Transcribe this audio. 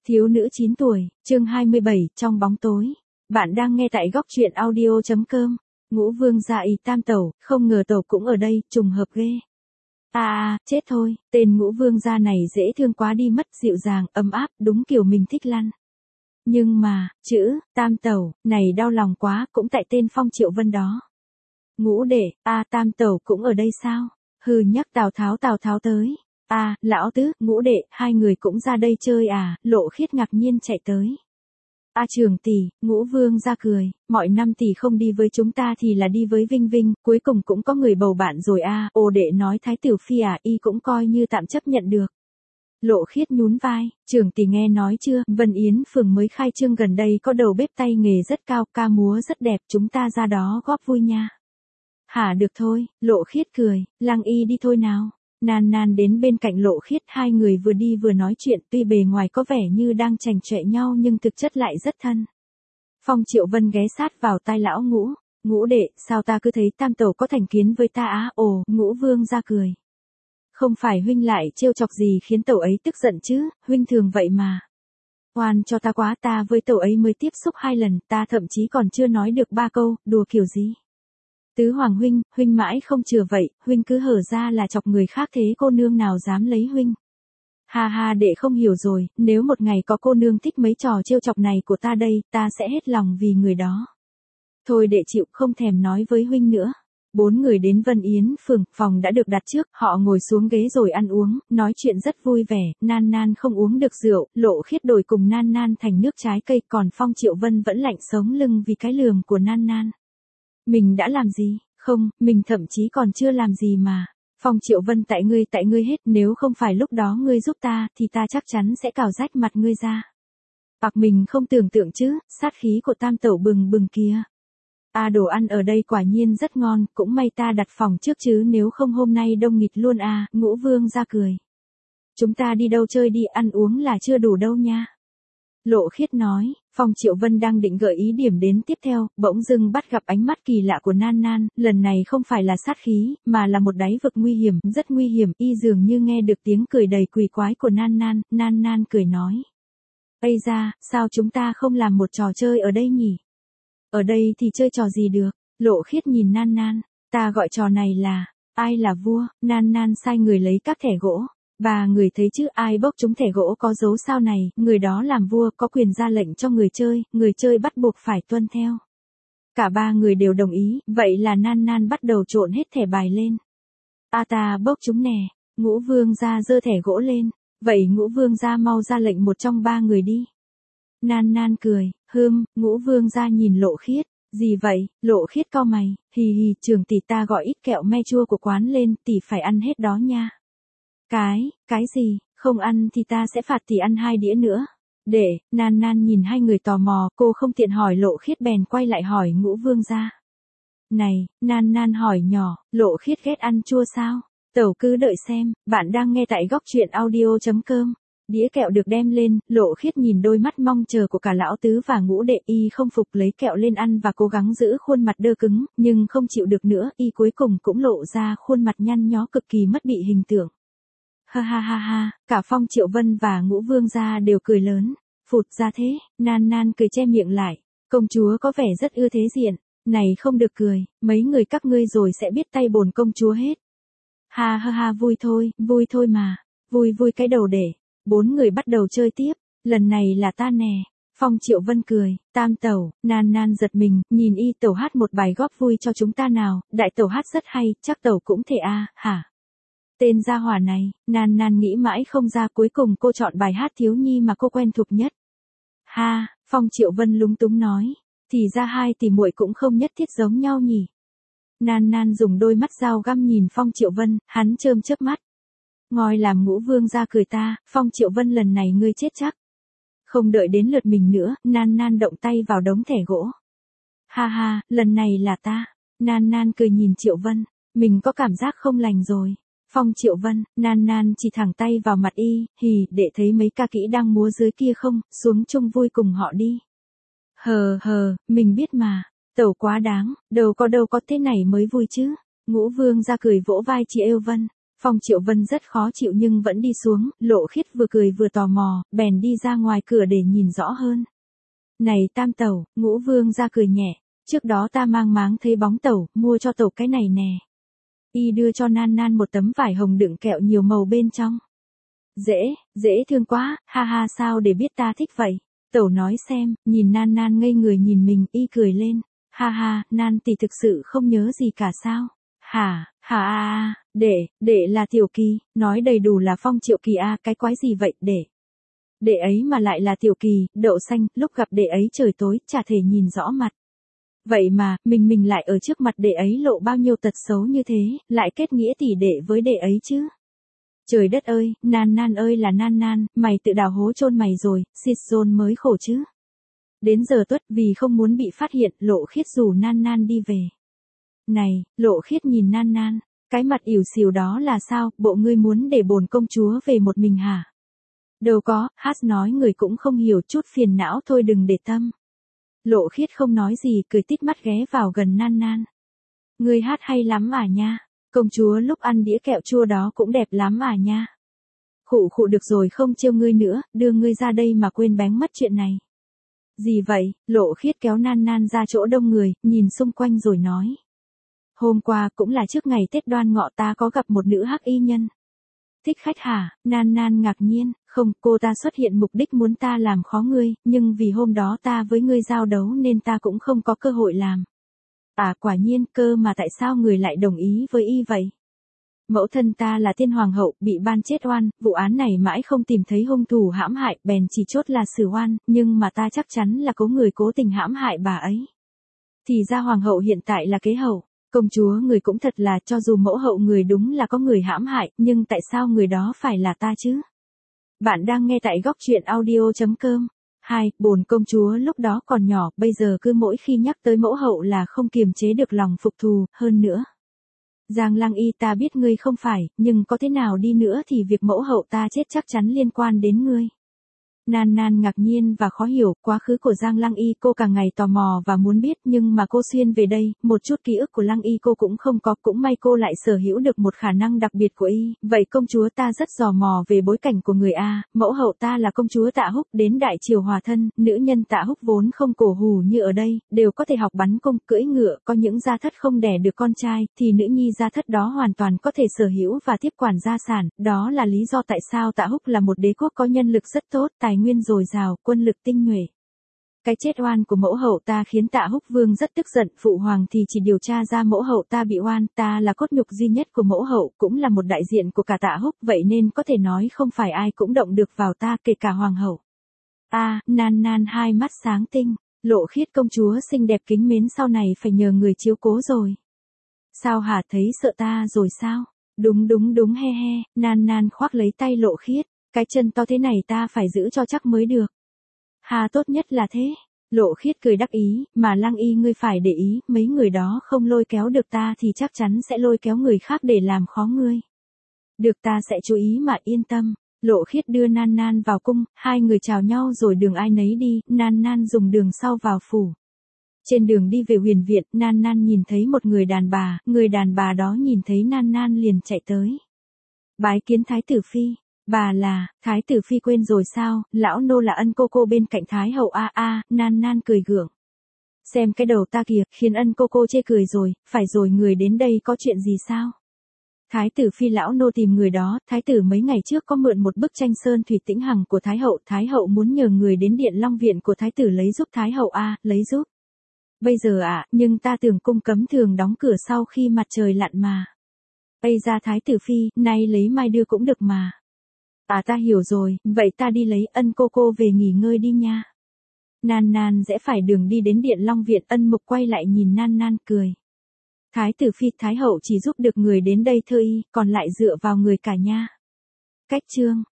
Thiếu nữ 9 tuổi, chương 27, trong bóng tối. Bạn đang nghe tại góc truyện audio.com. Ngũ vương gia y tam tẩu, không ngờ tẩu cũng ở đây, trùng hợp ghê. Chết thôi, tên ngũ vương gia này dễ thương quá đi mất, dịu dàng, ấm áp, đúng kiểu mình thích lăn. Nhưng mà, chữ, tam tẩu, này đau lòng quá, cũng tại tên Phong Triệu Vân đó. Ngũ đệ, tam tẩu cũng ở đây sao? Hừ nhắc Tào Tháo tới. Lão tứ, ngũ đệ, hai người cũng ra đây chơi à? Lộ Khiết ngạc nhiên chạy tới. Trưởng tỷ, ngũ vương ra cười, mọi năm tỷ không đi với chúng ta thì là đi với Vinh Vinh, cuối cùng cũng có người bầu bạn rồi Ồ đệ nói Thái Tiểu Phi y cũng coi như tạm chấp nhận được. Lộ Khiết nhún vai, trưởng tỷ nghe nói chưa, Vân Yến phường mới khai trương gần đây có đầu bếp tay nghề rất cao, ca múa rất đẹp, chúng ta ra đó góp vui nha. Hả được thôi, Lộ Khiết cười, Lăng Y đi thôi nào. Nan đến bên cạnh Lộ Khiết, hai người vừa đi vừa nói chuyện, tuy bề ngoài có vẻ như đang chảnh chọe nhau nhưng thực chất lại rất thân. Phong Triệu Vân ghé sát vào tai lão Ngũ, Ngũ đệ, sao ta cứ thấy tam tẩu có thành kiến với ta Ồ, Ngũ vương ra cười. Không phải huynh lại trêu chọc gì khiến tẩu ấy tức giận chứ, huynh thường vậy mà. Oan cho ta quá, ta với tẩu ấy mới tiếp xúc 2 lần, ta thậm chí còn chưa nói được 3 câu, đùa kiểu gì. Tứ Hoàng huynh mãi không chừa vậy, huynh cứ hở ra là chọc người khác thế cô nương nào dám lấy huynh. Ha đệ không hiểu rồi, nếu một ngày có cô nương thích mấy trò trêu chọc này của ta đây, ta sẽ hết lòng vì người đó. Thôi đệ chịu, không thèm nói với huynh nữa. 4 người đến Vân Yến phường, phòng đã được đặt trước, họ ngồi xuống ghế rồi ăn uống, nói chuyện rất vui vẻ, Nan không uống được rượu, Lộ Khiết đổi cùng Nan thành nước trái cây, còn Phong Triệu Vân vẫn lạnh sống lưng vì cái lườm của Nan. Mình đã làm gì? Không, mình thậm chí còn chưa làm gì mà. Phong Triệu Vân tại ngươi hết, nếu không phải lúc đó ngươi giúp ta, thì ta chắc chắn sẽ cào rách mặt ngươi ra. Mình không tưởng tượng chứ, sát khí của tam tẩu bừng kìa. Đồ ăn ở đây quả nhiên rất ngon, cũng may ta đặt phòng trước chứ nếu không hôm nay đông nghịt luôn Ngũ vương ra cười. Chúng ta đi đâu chơi đi, ăn uống là chưa đủ đâu nha. Lộ Khiết nói, Phong Triệu Vân đang định gợi ý điểm đến tiếp theo, bỗng dưng bắt gặp ánh mắt kỳ lạ của Nan, lần này không phải là sát khí, mà là một đáy vực nguy hiểm, rất nguy hiểm, y dường như nghe được tiếng cười đầy quỷ quái của Nan cười nói. Ây da, sao chúng ta không làm một trò chơi ở đây nhỉ? Ở đây thì chơi trò gì được? Lộ Khiết nhìn Nan, ta gọi trò này là, ai là vua? Nan sai người lấy các thẻ gỗ. Bà người thấy chứ, ai bốc chúng thẻ gỗ có dấu sao này, người đó làm vua, có quyền ra lệnh cho người chơi bắt buộc phải tuân theo. Cả 3 người đều đồng ý, vậy là Nan bắt đầu trộn hết thẻ bài lên. Ta bốc chúng nè, Ngũ vương gia giơ thẻ gỗ lên, vậy Ngũ vương gia mau ra lệnh một trong 3 người đi. Nan cười, Ngũ vương gia nhìn Lộ Khiết, gì vậy? Lộ Khiết cau mày, hì, trưởng tỷ ta gọi ít kẹo me chua của quán lên, tỷ phải ăn hết đó nha. Cái gì, không ăn thì ta sẽ phạt tỷ ăn 2 đĩa nữa. Để, Nan nhìn hai người tò mò, cô không tiện hỏi Lộ Khiết bèn quay lại hỏi Ngũ vương gia. Này, Nan hỏi nhỏ, Lộ Khiết ghét ăn chua sao? Tẩu cứ đợi xem, bạn đang nghe tại góc truyện audio.com. Đĩa kẹo được đem lên, Lộ Khiết nhìn đôi mắt mong chờ của cả lão tứ và Ngũ đệ, y không phục lấy kẹo lên ăn và cố gắng giữ khuôn mặt đơ cứng, nhưng không chịu được nữa, y cuối cùng cũng lộ ra khuôn mặt nhăn nhó cực kỳ mất bị hình tượng. Ha, cả Phong Triệu Vân và Ngũ vương gia đều cười lớn. Phụt ra thế, Nan cười che miệng lại. Công chúa có vẻ rất ưa thế diện. Này không được cười, mấy người các ngươi rồi sẽ biết tay bồn công chúa hết. Ha, vui thôi mà. Vui cái đầu để. 4 người bắt đầu chơi tiếp. Lần này là ta nè. Phong Triệu Vân cười, tam tẩu, Nan giật mình, nhìn y tẩu hát một bài góp vui cho chúng ta nào, đại tẩu hát rất hay, chắc tẩu cũng thể hả? Tên gia hỏa này, Nan nghĩ mãi không ra, cuối cùng cô chọn bài hát thiếu nhi mà cô quen thuộc nhất. Phong Triệu Vân lúng túng nói, thì ra 2 tỷ muội cũng không nhất thiết giống nhau nhỉ. Nan dùng đôi mắt dao găm nhìn Phong Triệu Vân, hắn chớp mắt. Ngồi làm Ngũ vương ra cười ta, Phong Triệu Vân lần này ngươi chết chắc. Không đợi đến lượt mình nữa, Nan động tay vào đống thẻ gỗ. Ha, lần này là ta. Nan cười nhìn Triệu Vân, mình có cảm giác không lành rồi. Phong Triệu Vân, Nan chỉ thẳng tay vào mặt y, để thấy mấy ca kỹ đang múa dưới kia không, xuống chung vui cùng họ đi. Hờ, mình biết mà, tẩu quá đáng, đâu có thế này mới vui chứ. Ngũ vương ra cười vỗ vai chị Êu Vân. Phong Triệu Vân rất khó chịu nhưng vẫn đi xuống, Lộ Khiết vừa cười vừa tò mò, bèn đi ra ngoài cửa để nhìn rõ hơn. Này Tam Tẩu, Ngũ Vương ra cười nhẹ, trước đó ta mang máng thấy bóng tẩu, mua cho tẩu cái này nè. Y đưa cho Nan Nan một tấm vải hồng đựng kẹo nhiều màu bên trong. Dễ thương quá, ha ha, sao để biết ta thích vậy? Tẩu nói xem, nhìn Nan Nan ngây người nhìn mình, y cười lên. Ha ha, Nan tỷ thực sự không nhớ gì cả sao? Hả, đệ là Tiểu Kỳ, nói đầy đủ là Phong Triệu Kỳ a, cái quái gì vậy, đệ ấy mà lại là Tiểu Kỳ, đậu xanh, lúc gặp đệ ấy trời tối, chả thể nhìn rõ mặt. Vậy mà, mình lại ở trước mặt đệ ấy lộ bao nhiêu tật xấu như thế, lại kết nghĩa tỷ đệ với đệ ấy chứ. Trời đất ơi, Nan Nan ơi là Nan Nan, mày tự đào hố chôn mày rồi, xịt dồn mới khổ chứ. Đến giờ tuất vì không muốn bị phát hiện, Lộ Khiết rủ Nan Nan đi về. Này, Lộ Khiết nhìn Nan Nan, cái mặt ỉu xìu đó là sao, bộ ngươi muốn để bổn công chúa về một mình hả? Đâu có, hát nói người cũng không hiểu, chút phiền não thôi đừng để tâm. Lộ Khiết không nói gì, cười tít mắt ghé vào gần Nan Nan. Ngươi hát hay lắm à nha, công chúa lúc ăn đĩa kẹo chua đó cũng đẹp lắm à nha. Khụ được rồi, không trêu ngươi nữa, đưa ngươi ra đây mà quên bén mất chuyện này. Gì vậy? Lộ Khiết kéo Nan Nan ra chỗ đông người, nhìn xung quanh rồi nói. Hôm qua cũng là trước ngày Tết Đoan Ngọ ta có gặp một nữ hắc y nhân. Thích khách hả? Nan Nan ngạc nhiên, không, cô ta xuất hiện mục đích muốn ta làm khó ngươi, nhưng vì hôm đó ta với ngươi giao đấu nên ta cũng không có cơ hội làm. À quả nhiên, cơ mà tại sao người lại đồng ý với y vậy? Mẫu thân ta là Tiên Hoàng hậu, bị ban chết oan, vụ án này mãi không tìm thấy hung thủ hãm hại, bèn chỉ chốt là xử oan, nhưng mà ta chắc chắn là có người cố tình hãm hại bà ấy. Thì ra Hoàng hậu hiện tại là kế hậu. Công chúa người cũng thật là, cho dù mẫu hậu người đúng là có người hãm hại, nhưng tại sao người đó phải là ta chứ? Bạn đang nghe tại góc truyện audio.com. 2. Bổn công chúa lúc đó còn nhỏ, bây giờ cứ mỗi khi nhắc tới mẫu hậu là không kiềm chế được lòng phục thù, hơn nữa. Giang Lăng Y, ta biết ngươi không phải, nhưng có thế nào đi nữa thì việc mẫu hậu ta chết chắc chắn liên quan đến ngươi. Nan Nan ngạc nhiên và khó hiểu, quá khứ của Giang Lăng Y cô càng ngày tò mò và muốn biết, nhưng mà cô xuyên về đây, một chút ký ức của Lăng Y cô cũng không có, cũng may cô lại sở hữu được một khả năng đặc biệt của y. Vậy công chúa ta rất tò mò về bối cảnh của người A, mẫu hậu ta là công chúa Tạ Húc, đến đại triều hòa thân, nữ nhân Tạ Húc vốn không cổ hủ như ở đây, đều có thể học bắn cung, cưỡi ngựa, có những gia thất không đẻ được con trai, thì nữ nhi gia thất đó hoàn toàn có thể sở hữu và tiếp quản gia sản, đó là lý do tại sao Tạ Húc là một đế quốc có nhân lực rất tốt, tài nguyên dồi dào, quân lực tinh nhuệ. Cái chết oan của mẫu hậu ta khiến Tạ Húc Vương rất tức giận, phụ hoàng thì chỉ điều tra ra mẫu hậu ta bị oan, ta là cốt nhục duy nhất của mẫu hậu, cũng là một đại diện của cả Tạ Húc, vậy nên có thể nói không phải ai cũng động được vào ta, kể cả hoàng hậu. Nan Nan hai mắt sáng tinh, Lộ Khiết công chúa xinh đẹp kính mến, sau này phải nhờ người chiếu cố rồi. Sao hả, thấy sợ ta rồi sao? Đúng he he, Nan Nan khoác lấy tay Lộ Khiết. Cái chân to thế này ta phải giữ cho chắc mới được. Hà, tốt nhất là thế. Lộ Khiết cười đắc ý, mà Lăng Y ngươi phải để ý, mấy người đó không lôi kéo được ta thì chắc chắn sẽ lôi kéo người khác để làm khó ngươi. Được, ta sẽ chú ý mà, yên tâm. Lộ Khiết đưa Nan Nan vào cung, hai người chào nhau rồi đường ai nấy đi, Nan Nan dùng đường sau vào phủ. Trên đường đi về huyền viện, Nan Nan nhìn thấy một người đàn bà đó nhìn thấy Nan Nan liền chạy tới. Bái kiến Thái tử Phi. Bà là, Thái tử Phi quên rồi sao, lão nô là ân cô bên cạnh Thái hậu Nan Nan cười gượng. Xem cái đầu ta kìa, khiến ân cô chê cười rồi, phải rồi, người đến đây có chuyện gì sao? Thái tử Phi, lão nô tìm người đó, thái tử mấy ngày trước có mượn một bức tranh sơn thủy tĩnh hằng của Thái hậu muốn nhờ người đến điện Long Viện của thái tử lấy giúp Thái hậu lấy giúp. Bây giờ nhưng ta tưởng cung cấm thường đóng cửa sau khi mặt trời lặn mà. Ây ra Thái tử Phi, nay lấy mai đưa cũng được mà. Ta hiểu rồi, vậy ta đi lấy, ân cô về nghỉ ngơi đi nha. Nan Nan rẽ phải đường đi đến điện Long Viện, Ân Mục quay lại nhìn Nan Nan cười. Thái tử Phi, Thái hậu chỉ giúp được người đến đây thôi, còn lại dựa vào người cả nha. Cách chương